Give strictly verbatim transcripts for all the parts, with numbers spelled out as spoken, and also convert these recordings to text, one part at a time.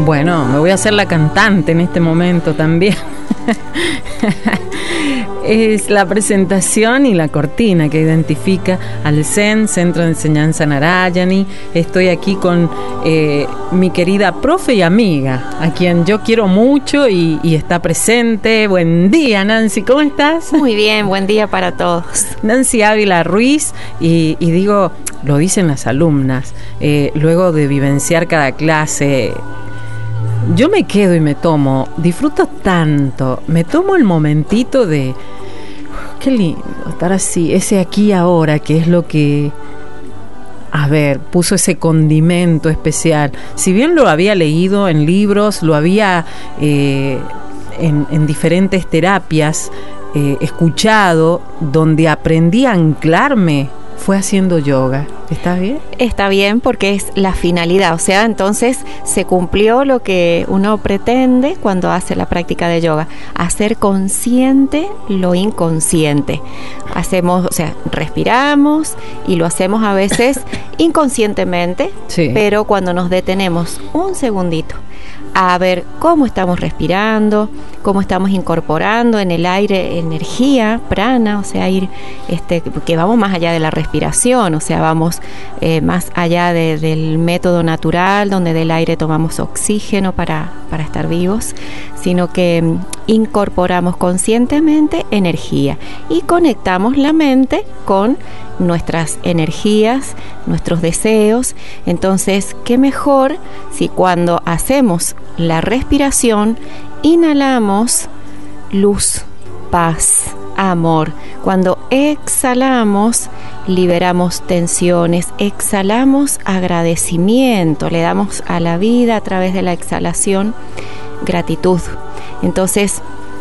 Bueno, me voy a hacer la cantante en este momento también. Es la presentación y la cortina que identifica al Zen, Centro de Enseñanza Narayani. Estoy aquí con eh, mi querida profe y amiga, a quien yo quiero mucho y, y está presente. Buen día, Nancy, ¿cómo estás? Muy bien, buen día para todos. Nancy Ávila Ruiz, y, y digo, lo dicen las alumnas, eh, luego de vivenciar cada clase, yo me quedo y me tomo, disfruto tanto, me tomo el momentito de, qué lindo estar así, ese aquí y ahora, que es lo que, a ver, puso ese condimento especial. Si bien lo había leído en libros, lo había eh, en, en diferentes terapias eh, escuchado, donde aprendí a anclarme, fue haciendo yoga. ¿Está bien? Está bien, porque es la finalidad, o sea, entonces se cumplió lo que uno pretende cuando hace la práctica de yoga, hacer consciente lo inconsciente. Hacemos, o sea, respiramos y lo hacemos a veces inconscientemente, sí. Pero cuando nos detenemos un segundito a ver cómo estamos respirando, cómo estamos incorporando en el aire energía, prana, o sea, ir, este, que vamos más allá de la respiración, o sea, vamos eh, más allá de, del método natural, donde del aire tomamos oxígeno para, para estar vivos, sino que um, incorporamos conscientemente energía y conectamos la mente con nuestras energías, nuestros deseos. Entonces, qué mejor si cuando hacemos la respiración inhalamos luz, paz, amor. Cuando exhalamos, liberamos tensiones, exhalamos agradecimiento, le damos a la vida a través de la exhalación gratitud. Entonces,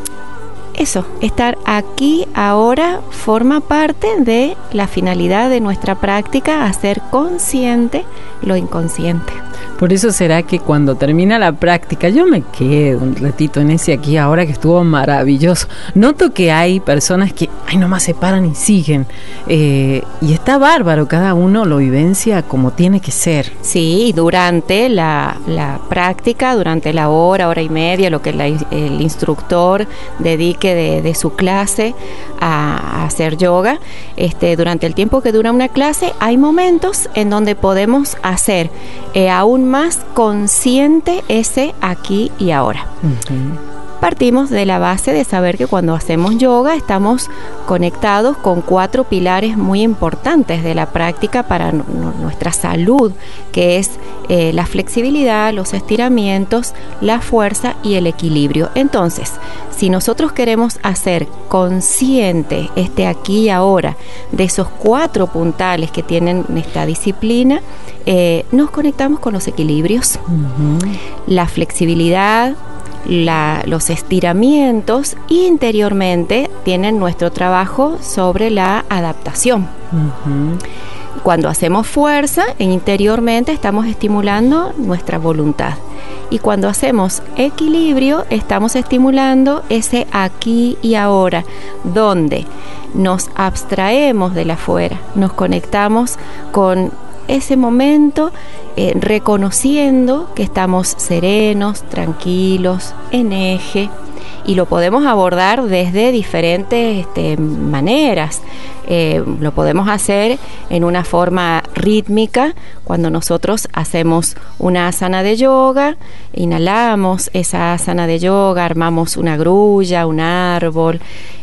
eso, estar aquí ahora forma parte de la finalidad de nuestra práctica, hacer consciente lo inconsciente. Por eso será que cuando termina la práctica yo me quedo un ratito en ese aquí ahora, que estuvo maravilloso. Noto que hay personas que ay nomás se paran y siguen, eh, y está bárbaro, cada uno lo vivencia como tiene que ser. Sí, durante la, la práctica, durante la hora, hora y media, lo que la, el instructor dedique de, de su clase a, a hacer yoga, este, durante el tiempo que dura una clase hay momentos en donde podemos hacer eh, aún más consciente ese aquí y ahora. Uh-huh. Partimos de la base de saber que cuando hacemos yoga estamos conectados con cuatro pilares muy importantes de la práctica para n- nuestra salud, que es eh, la flexibilidad, los estiramientos, la fuerza y el equilibrio. Entonces, si nosotros queremos hacer consciente este aquí y ahora de esos cuatro puntales que tienen esta disciplina, eh, nos conectamos con los equilibrios, uh-huh. La flexibilidad, La, los estiramientos, y interiormente tienen nuestro trabajo sobre la adaptación. Uh-huh. Cuando hacemos fuerza, interiormente estamos estimulando nuestra voluntad. Y cuando hacemos equilibrio, estamos estimulando ese aquí y ahora, donde nos abstraemos del afuera, nos conectamos con ese momento, eh, reconociendo que estamos serenos, tranquilos, en eje, y lo podemos abordar desde diferentes este, maneras. Eh, lo podemos hacer en una forma rítmica, cuando nosotros hacemos una asana de yoga, inhalamos esa asana de yoga, armamos una grulla, un árbol,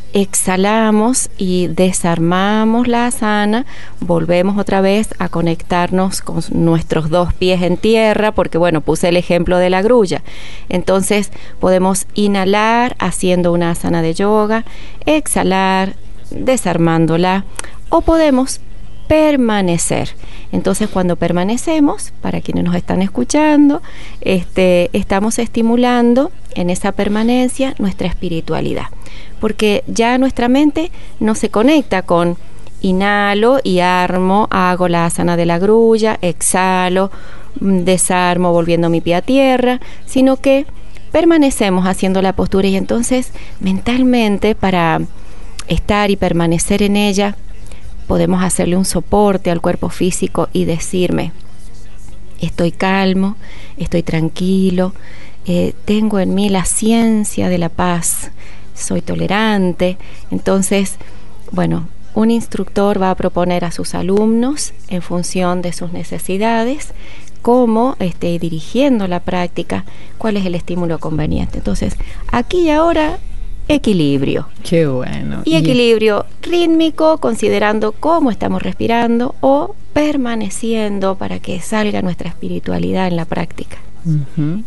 exhalamos y desarmamos la asana, volvemos otra vez a conectarnos con nuestros dos pies en tierra, porque bueno, puse el ejemplo de la grulla. Entonces podemos inhalar haciendo una asana de yoga, exhalar desarmándola, o podemos permanecer. Entonces, cuando permanecemos, para quienes nos están escuchando, este, estamos estimulando en esa permanencia nuestra espiritualidad, porque ya nuestra mente no se conecta con inhalo y armo, hago la asana de la grulla, exhalo, desarmo volviendo mi pie a tierra, sino que permanecemos haciendo la postura, y entonces mentalmente, para estar y permanecer en ella, podemos hacerle un soporte al cuerpo físico y decirme: estoy calmo, estoy tranquilo, eh, tengo en mí la ciencia de la paz, soy tolerante. Entonces, bueno, un instructor va a proponer a sus alumnos en función de sus necesidades, cómo este, dirigiendo la práctica, cuál es el estímulo conveniente. Entonces, aquí y ahora, equilibrio. Qué bueno. Y equilibrio rítmico, considerando cómo estamos respirando o permaneciendo para que salga nuestra espiritualidad en la práctica. Uh-huh.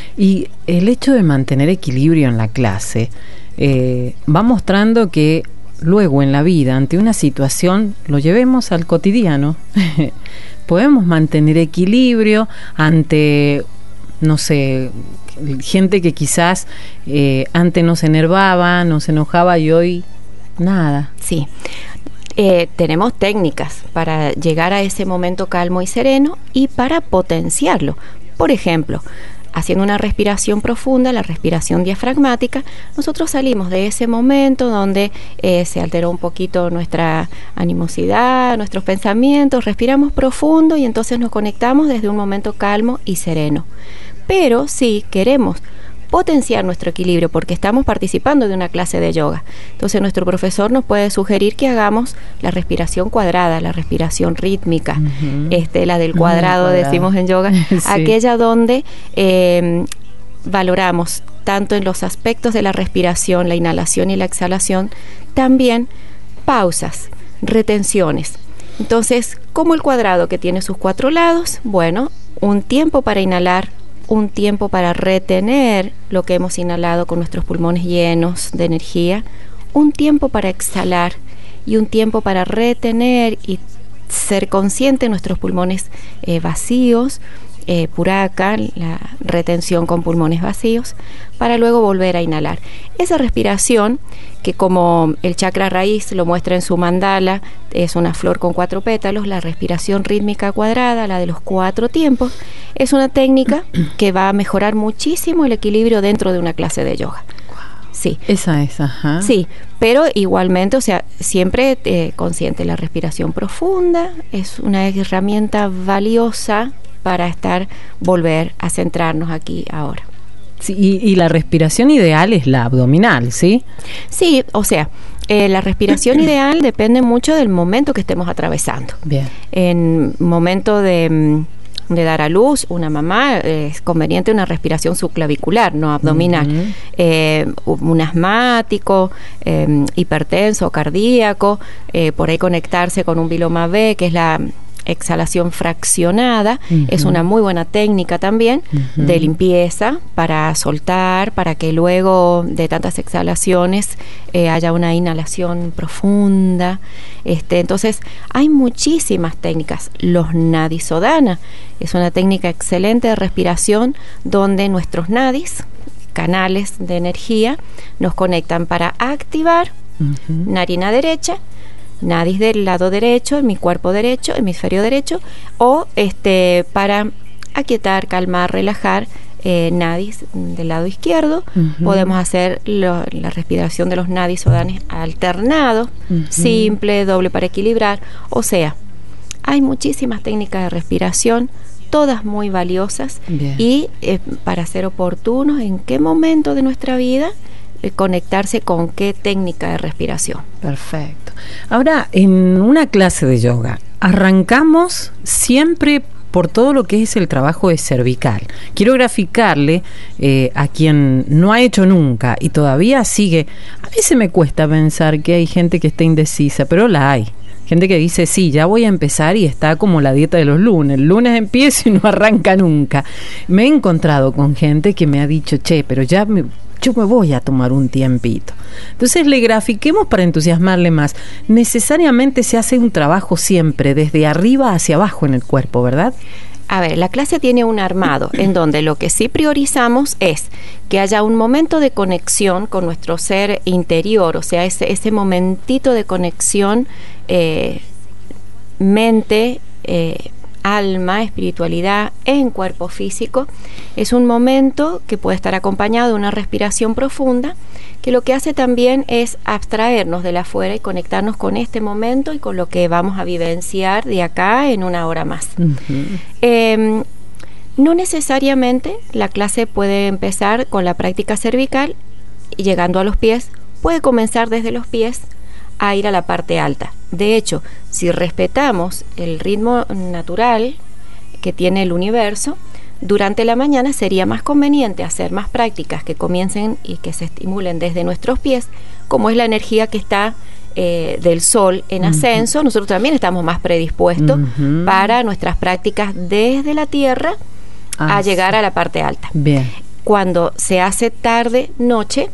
Y el hecho de mantener equilibrio en la clase eh, va mostrando que luego en la vida, ante una situación, lo llevemos al cotidiano. Podemos mantener equilibrio ante, no sé, gente que quizás eh, antes no se enervaba, no se enojaba y hoy nada. Sí. Eh, tenemos técnicas para llegar a ese momento calmo y sereno y para potenciarlo. Por ejemplo, haciendo una respiración profunda, la respiración diafragmática, nosotros salimos de ese momento donde eh, se alteró un poquito nuestra animosidad, nuestros pensamientos, respiramos profundo y entonces nos conectamos desde un momento calmo y sereno. Pero si queremos potenciar nuestro equilibrio porque estamos participando de una clase de yoga, entonces nuestro profesor nos puede sugerir que hagamos la respiración cuadrada, la respiración rítmica, uh-huh. este, la del cuadrado, uh, cuadrado. Decimos en yoga, sí. Aquella donde eh, valoramos tanto en los aspectos de la respiración, la inhalación y la exhalación, también pausas, retenciones. Entonces, como el cuadrado que tiene sus cuatro lados, bueno, un tiempo para inhalar, un tiempo para retener lo que hemos inhalado con nuestros pulmones llenos de energía, un tiempo para exhalar y un tiempo para retener y ser consciente de nuestros pulmones eh, vacíos, eh, puraka, la retención con pulmones vacíos, para luego volver a inhalar. Esa respiración, que como el chakra raíz lo muestra en su mandala, es una flor con cuatro pétalos, la respiración rítmica cuadrada, la de los cuatro tiempos, es una técnica que va a mejorar muchísimo el equilibrio dentro de una clase de yoga. Sí. Esa es, ajá. Sí, pero igualmente, o sea, siempre eh, consciente, la respiración profunda es una herramienta valiosa para estar, volver a centrarnos aquí ahora. Sí, y, y la respiración ideal es la abdominal, ¿sí? Sí, o sea, eh, la respiración ideal depende mucho del momento que estemos atravesando. Bien. En momento de, de dar a luz, una mamá, eh, es conveniente una respiración subclavicular, no abdominal. Uh-huh. Eh, un asmático, eh, hipertenso, cardíaco, eh, por ahí conectarse con un Viloma B, que es la exhalación fraccionada, uh-huh. es una muy buena técnica también uh-huh. de limpieza para soltar, para que luego de tantas exhalaciones eh, haya una inhalación profunda. Este, entonces hay muchísimas técnicas. Los Nadi Sodhana es una técnica excelente de respiración donde nuestros nadis, canales de energía, nos conectan para activar uh-huh. narina derecha, nadis del lado derecho, en mi cuerpo derecho, hemisferio derecho, o este para aquietar, calmar, relajar eh, nadis del lado izquierdo. Uh-huh. Podemos hacer lo, la respiración de los nadis Sodhanas alternado, uh-huh. simple, doble para equilibrar. O sea, hay muchísimas técnicas de respiración, todas muy valiosas. Bien. Y eh, para ser oportunos en qué momento de nuestra vida conectarse con qué técnica de respiración. Perfecto. Ahora, en una clase de yoga, arrancamos siempre por todo lo que es el trabajo de cervical. Quiero graficarle eh, a quien no ha hecho nunca y todavía sigue. A veces me cuesta pensar que hay gente que está indecisa, pero la hay. Gente que dice, sí, ya voy a empezar y está como la dieta de los lunes. El lunes empiezo y no arranca nunca. Me he encontrado con gente que me ha dicho, che, pero ya me... yo me voy a tomar un tiempito. Entonces le grafiquemos para entusiasmarle más. Necesariamente se hace un trabajo siempre desde arriba hacia abajo en el cuerpo, ¿verdad? A ver, la clase tiene un armado en donde lo que sí priorizamos es que haya un momento de conexión con nuestro ser interior, o sea, ese, ese momentito de conexión eh, mente, eh, alma, espiritualidad en cuerpo físico. Es un momento que puede estar acompañado de una respiración profunda, que lo que hace también es abstraernos de la afuera y conectarnos con este momento y con lo que vamos a vivenciar de acá en una hora más. Uh-huh. Eh, No necesariamente la clase puede empezar con la práctica cervical y llegando a los pies, puede comenzar desde los pies a ir a la parte alta. De hecho, si respetamos el ritmo natural que tiene el universo, durante la mañana sería más conveniente hacer más prácticas que comiencen y que se estimulen desde nuestros pies, como es la energía que está eh, del sol en ascenso. Uh-huh. Nosotros también estamos más predispuestos uh-huh. para nuestras prácticas desde la tierra ah, a llegar sí. a la parte alta. Bien. Cuando se hace tarde, noche,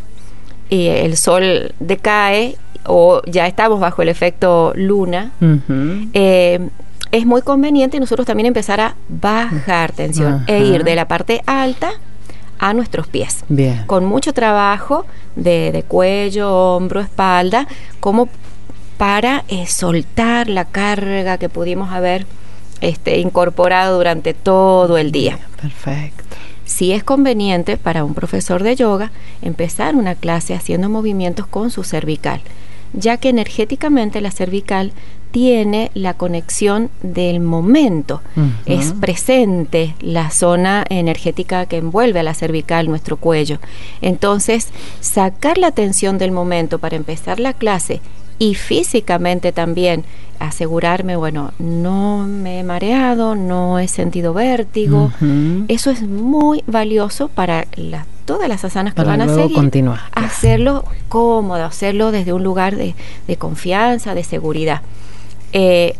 y el sol decae o ya estamos bajo el efecto luna, uh-huh. eh, es muy conveniente nosotros también empezar a bajar tensión uh-huh. e ir de la parte alta a nuestros pies. Bien. Con mucho trabajo de, de cuello, hombro, espalda, como para eh, soltar la carga que pudimos haber este, incorporado durante todo el día. Perfecto. Sí es conveniente para un profesor de yoga empezar una clase haciendo movimientos con su cervical, ya que energéticamente la cervical tiene la conexión del momento. Uh-huh. Es presente la zona energética que envuelve a la cervical, nuestro cuello. Entonces, sacar la tensión del momento para empezar la clase y físicamente también asegurarme, bueno, no me he mareado, no he sentido vértigo. Uh-huh. Eso es muy valioso para la, todas las asanas que para van a seguir. Continuar. Hacerlo cómodo, hacerlo desde un lugar de, de confianza, de seguridad. Eh,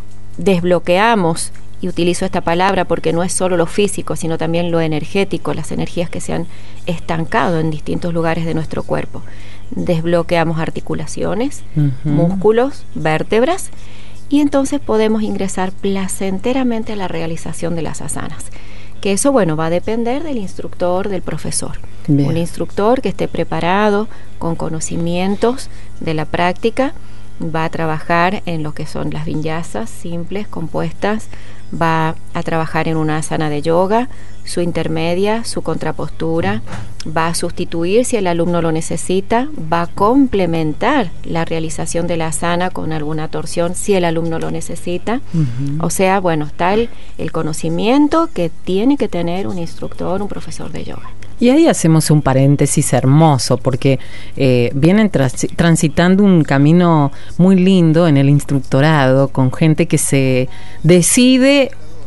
desbloqueamos, y utilizo esta palabra porque no es solo lo físico, sino también lo energético, las energías que se han estancado en distintos lugares de nuestro cuerpo. Desbloqueamos articulaciones, uh-huh. músculos, vértebras, y entonces podemos ingresar placenteramente a la realización de las asanas. Que eso, bueno, va a depender del instructor, del profesor. Bien. Un instructor que esté preparado, con conocimientos de la práctica, va a trabajar en lo que son las vinyasas simples, compuestas, va a trabajar en una asana de yoga, su intermedia, su contrapostura, va a sustituir si el alumno lo necesita, va a complementar la realización de la asana con alguna torsión si el alumno lo necesita. Uh-huh. O sea, bueno, está el, el conocimiento que tiene que tener un instructor, un profesor de yoga. Y ahí hacemos un paréntesis hermoso, porque eh, vienen trans- transitando un camino muy lindo en el instructorado, con gente que se decide,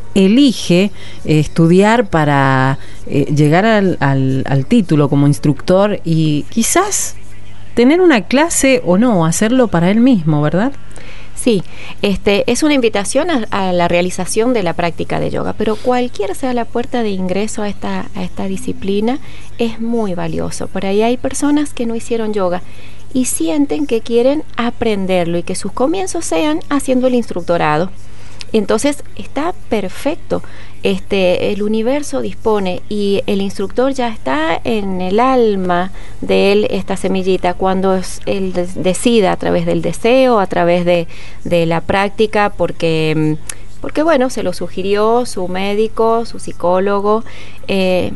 elige eh, estudiar para eh, llegar al, al, al título como instructor y quizás tener una clase o no, hacerlo para él mismo, ¿verdad? Sí, este, es una invitación a, a la realización de la práctica de yoga, pero cualquiera sea la puerta de ingreso a esta, a esta disciplina es muy valioso. Por ahí hay personas que no hicieron yoga y sienten que quieren aprenderlo y que sus comienzos sean haciendo el instructorado. Entonces está perfecto. Este, el universo dispone y el instructor ya está en el alma de él, esta semillita, cuando él decida a través del deseo, a través de, de la práctica, porque, porque bueno, se lo sugirió su médico, su psicólogo. Eh,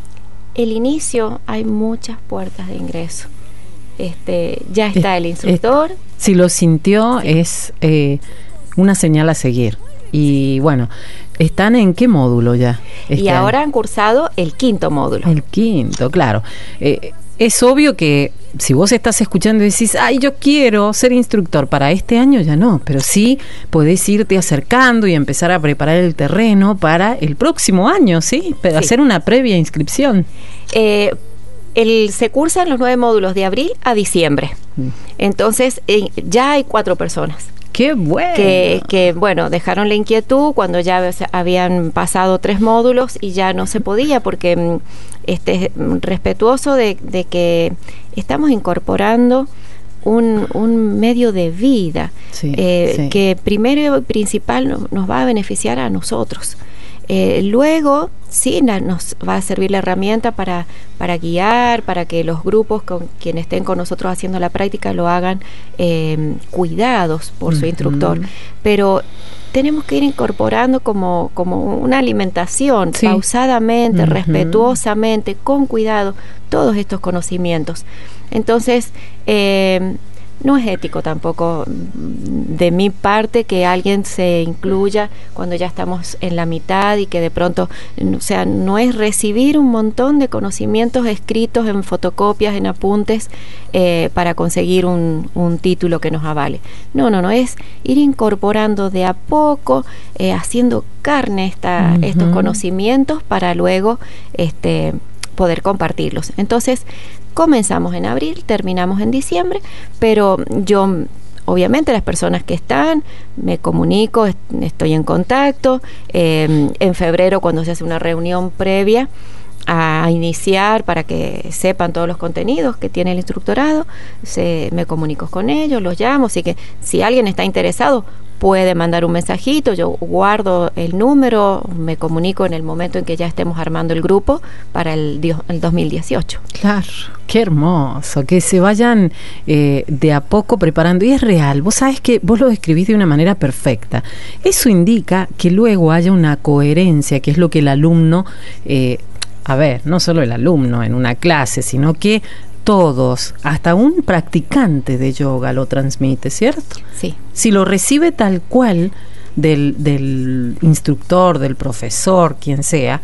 el inicio, hay muchas puertas de ingreso. Este, ya está el instructor. Eh, eh, si lo sintió, sí. es eh, una señal a seguir. Y bueno, ¿están en qué módulo ya? Y ahora han cursado el quinto módulo. El quinto, claro. Eh, es obvio que si vos estás escuchando y decís, ay, yo quiero ser instructor, para este año ya no, pero sí podés irte acercando y empezar a preparar el terreno para el próximo año, ¿sí? Pero sí. Hacer una previa inscripción. Eh, el, se cursan los nueve módulos de abril a diciembre. Mm. Entonces, eh, ya hay cuatro personas. ¡Qué bueno! Que, que, bueno, dejaron la inquietud cuando ya habían pasado tres módulos y ya no se podía porque este, respetuoso de, de que estamos incorporando un, un medio de vida sí, eh, sí. que primero y principal nos, nos va a beneficiar a nosotros. Eh, luego, sí, na, nos va a servir la herramienta para, para guiar, para que los grupos con quienes estén con nosotros haciendo la práctica lo hagan eh, cuidados por uh-huh. su instructor. Pero tenemos que ir incorporando como, como una alimentación, sí. pausadamente, uh-huh. respetuosamente, con cuidado, todos estos conocimientos. Entonces, eh, no es ético tampoco de mi parte que alguien se incluya cuando ya estamos en la mitad y que de pronto, o sea, no es recibir un montón de conocimientos escritos en fotocopias, en apuntes, eh, para conseguir un, un título que nos avale. No, no, no, es ir incorporando de a poco, eh, haciendo carne esta, uh-huh. estos conocimientos para luego este, poder compartirlos. Entonces, comenzamos en abril, terminamos en diciembre, pero yo, obviamente, las personas que están, me comunico, est- estoy en contacto. Eh, en febrero, cuando se hace una reunión previa a iniciar para que sepan todos los contenidos que tiene el instructorado, se, me comunico con ellos, los llamo, así que si alguien está interesado puede mandar un mensajito, yo guardo el número, me comunico en el momento en que ya estemos armando el grupo para el, el dos mil dieciocho. Claro, qué hermoso, que se vayan eh, de a poco preparando, y es real, vos sabés que vos lo describís de una manera perfecta. Eso indica que luego haya una coherencia, que es lo que el alumno, eh, a ver, no solo el alumno en una clase, sino que todos, hasta un practicante de yoga lo transmite, ¿cierto? Sí. Si lo recibe tal cual del, del instructor, del profesor, quien sea,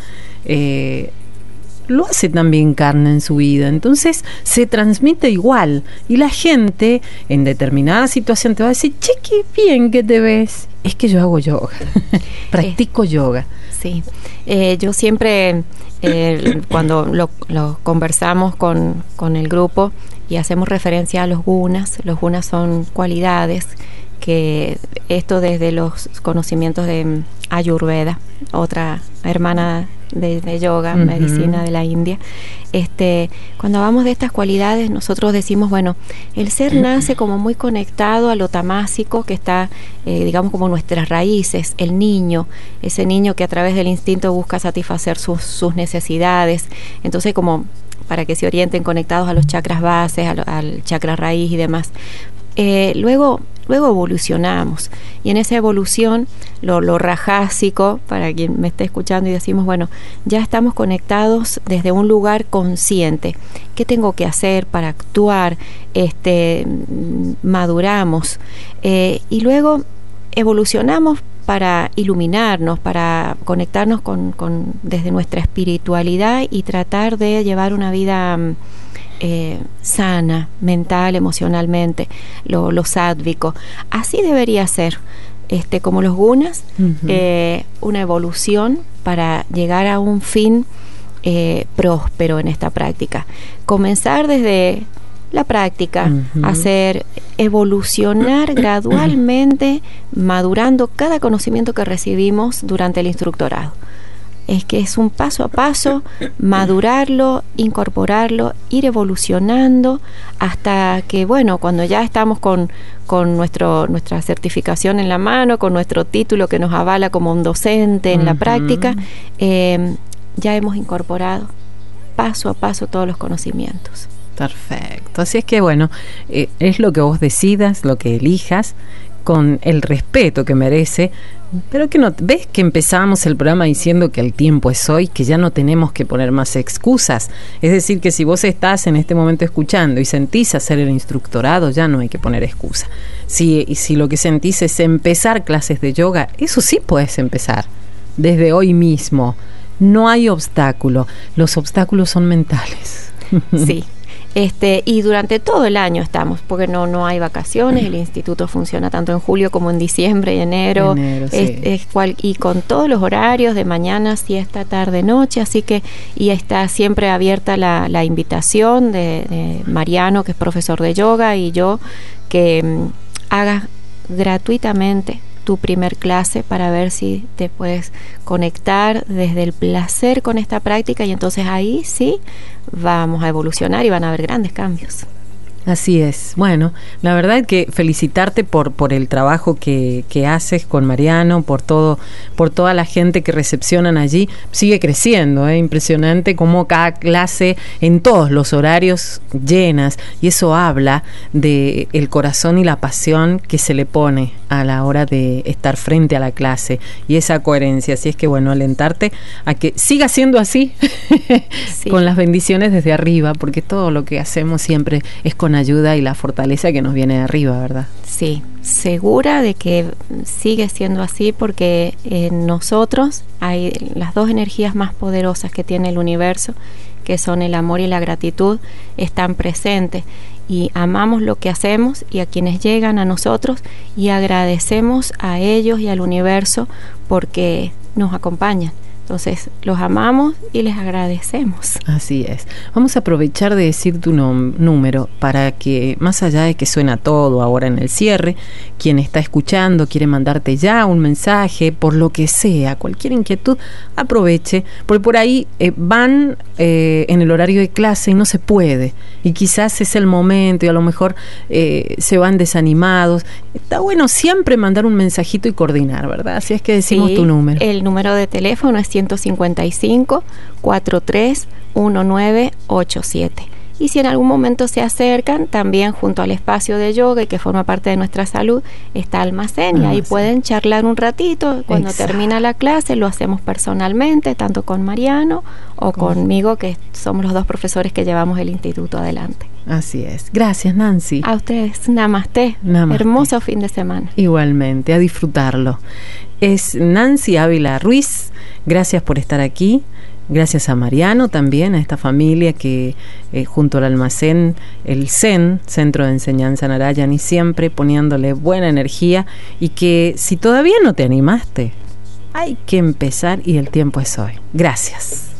eh, lo hace también carne en su vida. Entonces se transmite igual. Y la gente en determinada situación te va a decir, che, qué bien que te ves. Es que yo hago yoga, practico eh, yoga. Sí, eh, yo siempre... Eh, cuando lo, lo conversamos con, con el grupo y hacemos referencia a los gunas, los gunas son cualidades que esto desde los conocimientos de Ayurveda, otra hermana de, de yoga, uh-huh. medicina de la India. Este, cuando hablamos de estas cualidades, nosotros decimos, bueno, el ser nace como muy conectado a lo tamásico, que está, eh, digamos, como nuestras raíces, el niño, ese niño que a través del instinto busca satisfacer sus, sus necesidades. Entonces, como para que se orienten conectados a los chakras bases, al, al chakra raíz y demás. Eh, luego, luego evolucionamos, y en esa evolución, lo, lo rajásico, para quien me esté escuchando, y decimos, bueno, ya estamos conectados desde un lugar consciente. ¿Qué tengo que hacer para actuar? Este, maduramos, eh, y luego evolucionamos para iluminarnos, para conectarnos con, con desde nuestra espiritualidad y tratar de llevar una vida Eh, sana, mental, emocionalmente, lo, lo sádvico. Así debería ser, este, como los gunas, uh-huh. eh, una evolución para llegar a un fin eh, próspero en esta práctica. Comenzar desde la práctica, uh-huh. hacer evolucionar gradualmente, madurando cada conocimiento que recibimos durante el instructorado. Es que es un paso a paso, madurarlo, incorporarlo, ir evolucionando hasta que, bueno, cuando ya estamos con, con nuestro, nuestra certificación en la mano, con nuestro título que nos avala como un docente en uh-huh. la práctica, eh, ya hemos incorporado paso a paso todos los conocimientos. Perfecto. Así es que, bueno, eh, es lo que vos decidas, lo que elijas, con el respeto que merece, pero que no, ves que empezábamos el programa diciendo que el tiempo es hoy, que ya no tenemos que poner más excusas. Es decir, que si vos estás en este momento escuchando y sentís hacer el instructorado, ya no hay que poner excusa. Si, y si lo que sentís es empezar clases de yoga, eso sí puedes empezar desde hoy mismo. No hay obstáculo, los obstáculos son mentales. Sí. Este, y durante todo el año estamos, porque no, no hay vacaciones, el instituto funciona tanto en julio como en diciembre y enero, enero es, sí. es cual, y con todos los horarios de mañana, siesta, tarde, noche, así que, y está siempre abierta la, la invitación de, de Mariano, que es profesor de yoga, y yo, que um, hagas gratuitamente tu primer clase para ver si te puedes conectar desde el placer con esta práctica, y entonces ahí sí vamos a evolucionar y van a haber grandes cambios. Así es. Bueno, la verdad que felicitarte por por el trabajo que, que haces con Mariano, por todo, por toda la gente que recepcionan allí. Sigue creciendo, ¿eh? Impresionante cómo cada clase en todos los horarios llenas, y eso habla de el corazón y la pasión que se le pone a la hora de estar frente a la clase, y esa coherencia. Así es que, bueno, alentarte a que siga siendo así, sí. con las bendiciones desde arriba, porque todo lo que hacemos siempre es con ayuda y la fortaleza que nos viene de arriba, ¿verdad? Sí, segura de que sigue siendo así, porque en nosotros hay las dos energías más poderosas que tiene el universo, que son el amor y la gratitud, están presentes, y amamos lo que hacemos y a quienes llegan a nosotros, y agradecemos a ellos y al universo porque nos acompañan. Entonces, los amamos y les agradecemos. Así es. Vamos a aprovechar de decir tu nom- número para que, más allá de que suena todo ahora en el cierre, quien está escuchando quiere mandarte ya un mensaje, por lo que sea, cualquier inquietud, aproveche, porque por ahí eh, van eh, en el horario de clase y no se puede, y quizás es el momento y a lo mejor eh, se van desanimados. Está bueno siempre mandar un mensajito y coordinar, ¿verdad? Así es que decimos Sí, tu número. El número de teléfono es ciento cincuenta y cinco, cuarenta y tres, diecinueve ochenta y siete. Y si en algún momento se acercan, también junto al espacio de yoga y que forma parte de nuestra salud, está Almacén, y ahí Almacén. pueden charlar un ratito. Cuando Exacto. termina la clase lo hacemos personalmente, tanto con Mariano o Con- conmigo, que somos los dos profesores que llevamos el instituto adelante. Así es. Gracias, Nancy. A ustedes, namaste. Namaste. Hermoso fin de semana. Igualmente, a disfrutarlo. Es Nancy Ávila Ruiz. Gracias por estar aquí. Gracias a Mariano también, a esta familia que eh, junto al Almacén, el C E N, Centro de Enseñanza Narayani, siempre poniéndole buena energía, y que si todavía no te animaste, hay que empezar y el tiempo es hoy. Gracias.